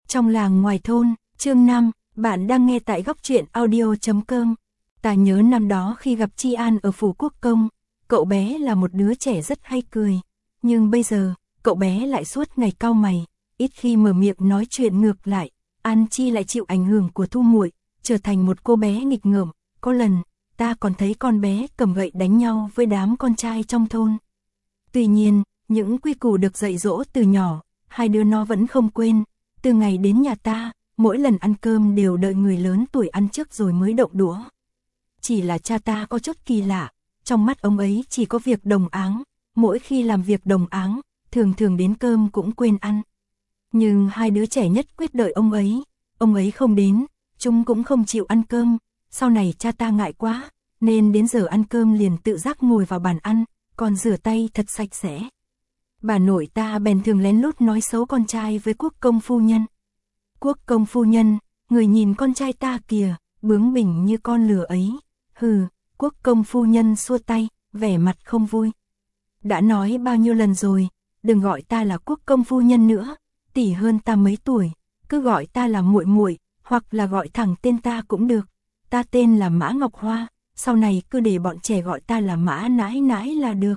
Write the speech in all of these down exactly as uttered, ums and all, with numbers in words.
Trong làng ngoài thôn, chương năm, bạn đang nghe tại góc truyện audio chấm com. Ta nhớ năm đó khi gặp Chi An ở Phủ Quốc Công, cậu bé là một đứa trẻ rất hay cười. Nhưng bây giờ, cậu bé lại suốt ngày cau mày, ít khi mở miệng nói chuyện ngược lại. An Chi lại chịu ảnh hưởng của Thu Muội, trở thành một cô bé nghịch ngợm. Có lần, ta còn thấy con bé cầm gậy đánh nhau với đám con trai trong thôn. Tuy nhiên, những quy củ được dạy dỗ từ nhỏ, hai đứa nó vẫn không quên. Từ ngày đến nhà ta, mỗi lần ăn cơm đều đợi người lớn tuổi ăn trước rồi mới động đũa. Chỉ là cha ta có chút kỳ lạ, trong mắt ông ấy chỉ có việc đồng áng, mỗi khi làm việc đồng áng, thường thường đến cơm cũng quên ăn. Nhưng hai đứa trẻ nhất quyết đợi ông ấy, ông ấy không đến, chúng cũng không chịu ăn cơm. Sau này cha ta ngại quá, nên đến giờ ăn cơm liền tự giác ngồi vào bàn ăn, còn rửa tay thật sạch sẽ. Bà nội ta bèn thường lén lút nói xấu con trai với Quốc công phu nhân. Quốc công phu nhân, người nhìn con trai ta kìa, bướng bỉnh như con lừa ấy. Hừ, Quốc công phu nhân xua tay, vẻ mặt không vui. Đã nói bao nhiêu lần rồi, đừng gọi ta là Quốc công phu nhân nữa, tỷ hơn ta mấy tuổi, cứ gọi ta là muội muội, hoặc là gọi thẳng tên ta cũng được. Ta tên là Mã Ngọc Hoa, sau này cứ để bọn trẻ gọi ta là Mã nãi nãi là được.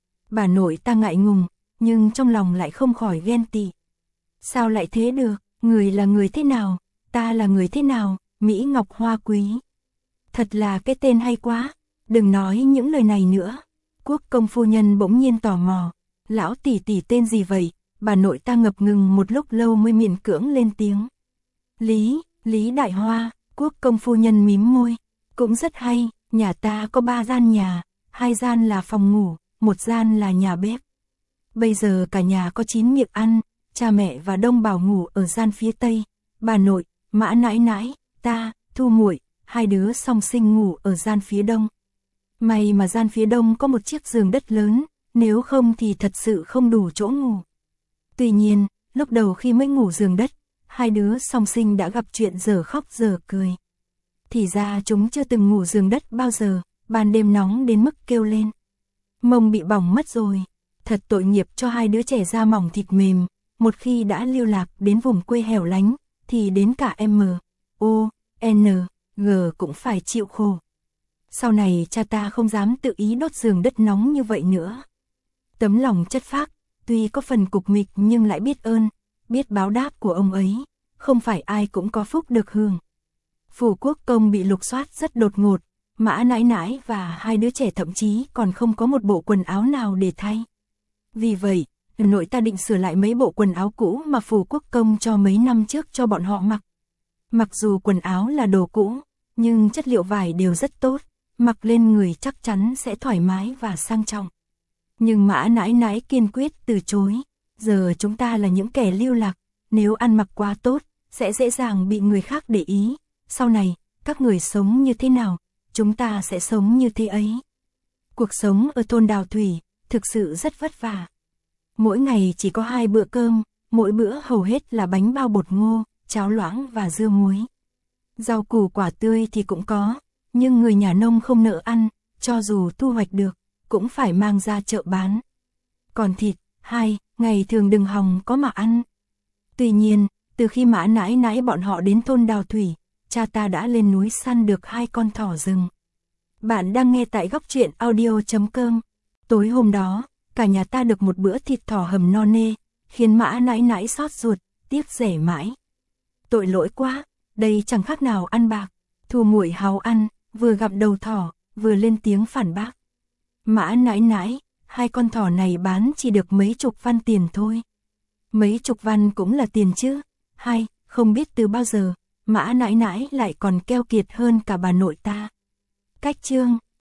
Bà nội ta ngại ngùng, nhưng trong lòng lại không khỏi ghen tị. Sao lại thế được, người là người thế nào, ta là người thế nào, Mỹ Ngọc Hoa quý. Thật là cái tên hay quá, đừng nói những lời này nữa. Quốc công phu nhân bỗng nhiên tò mò, lão tỷ tỷ tên gì vậy? Bà nội ta ngập ngừng một lúc lâu mới miễn cưỡng lên tiếng. Lý, Lý Đại Hoa. Quốc công phu nhân mím môi, cũng rất hay, nhà ta có ba gian nhà, hai gian là phòng ngủ, một gian là nhà bếp. Bây giờ cả nhà có chín miệng ăn, cha mẹ và Đông Bảo ngủ ở gian phía tây, bà nội, Mã nãi nãi, ta, Thu muội, hai đứa song sinh ngủ ở gian phía đông. May mà gian phía đông có một chiếc giường đất lớn, nếu không thì thật sự không đủ chỗ ngủ. Tuy nhiên, lúc đầu khi mới ngủ giường đất, hai đứa song sinh đã gặp chuyện giờ khóc giờ cười. Thì ra chúng chưa từng ngủ giường đất bao giờ, ban đêm nóng đến mức kêu lên. Mông bị bỏng mất rồi, thật tội nghiệp cho hai đứa trẻ da mỏng thịt mềm, một khi đã lưu lạc đến vùng quê hẻo lánh, thì đến cả M, O, N, G cũng phải chịu khổ. Sau này cha ta không dám tự ý đốt giường đất nóng như vậy nữa. Tấm lòng chất phác, tuy có phần cục mịch nhưng lại biết ơn, biết báo đáp của ông ấy, không phải ai cũng có phúc được hưởng. Phủ Quốc công bị lục soát rất đột ngột, Mã nãi nãi và hai đứa trẻ thậm chí còn không có một bộ quần áo nào để thay. Vì vậy, nội ta định sửa lại mấy bộ quần áo cũ mà Phủ Quốc công cho mấy năm trước cho bọn họ mặc. Mặc dù quần áo là đồ cũ, nhưng chất liệu vải đều rất tốt, mặc lên người chắc chắn sẽ thoải mái và sang trọng. Nhưng Mã nãi nãi kiên quyết từ chối. Giờ chúng ta là những kẻ lưu lạc, nếu ăn mặc quá tốt, sẽ dễ dàng bị người khác để ý. Sau này, các người sống như thế nào, chúng ta sẽ sống như thế ấy. Cuộc sống ở thôn Đào Thủy, thực sự rất vất vả. Mỗi ngày chỉ có hai bữa cơm, mỗi bữa hầu hết là bánh bao bột ngô, cháo loãng và dưa muối. Rau củ quả tươi thì cũng có, nhưng người nhà nông không nỡ ăn, cho dù thu hoạch được, cũng phải mang ra chợ bán. Còn thịt, hai, ngày thường đừng hòng có mà ăn. Tuy nhiên, từ khi Mã nãi nãi bọn họ đến thôn Đào Thủy, cha ta đã lên núi săn được hai con thỏ rừng. Bạn đang nghe tại góc truyện audio chấm com. Tối hôm đó, cả nhà ta được một bữa thịt thỏ hầm no nê, khiến Mã nãi nãi xót ruột, tiếc rẻ mãi. Tội lỗi quá, đây chẳng khác nào ăn bạc. Thu muội háo ăn, vừa gặp đầu thỏ, vừa lên tiếng phản bác. Mã nãi nãi, hai con thỏ này bán chỉ được mấy chục văn tiền thôi. Mấy chục văn cũng là tiền chứ. Hai, không biết từ bao giờ, Mã nãi nãi lại còn keo kiệt hơn cả bà nội ta. Cách chương